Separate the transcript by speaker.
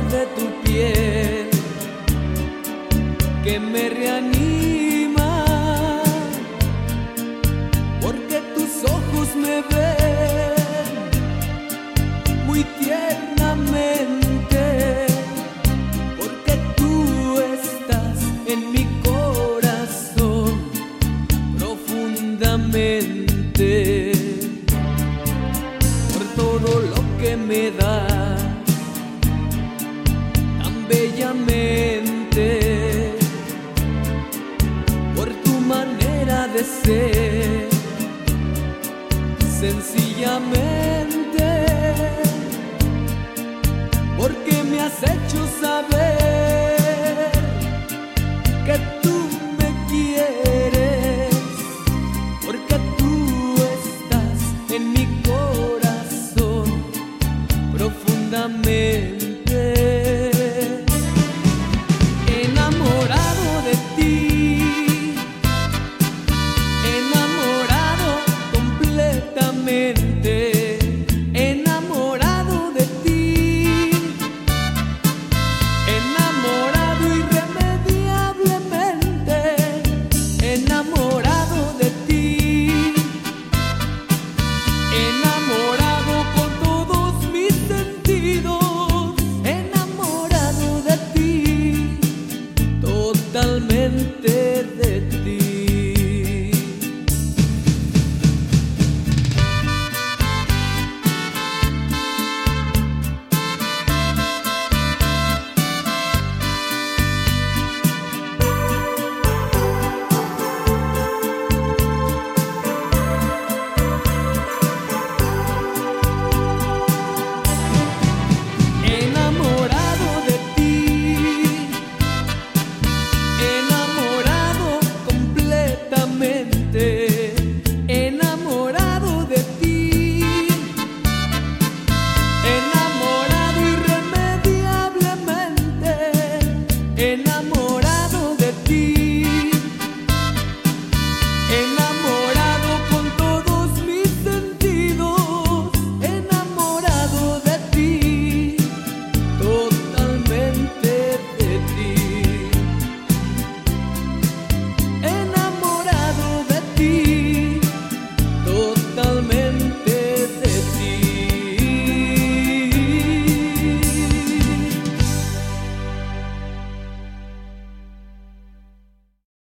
Speaker 1: de tu piel que me reanima, porque tus ojos me ven muy tiernamente, porque tú estás en mi corazón profundamente, por todo lo que me das tan bellamente, por tu manera de ser, sencillamente, porque me has hecho saber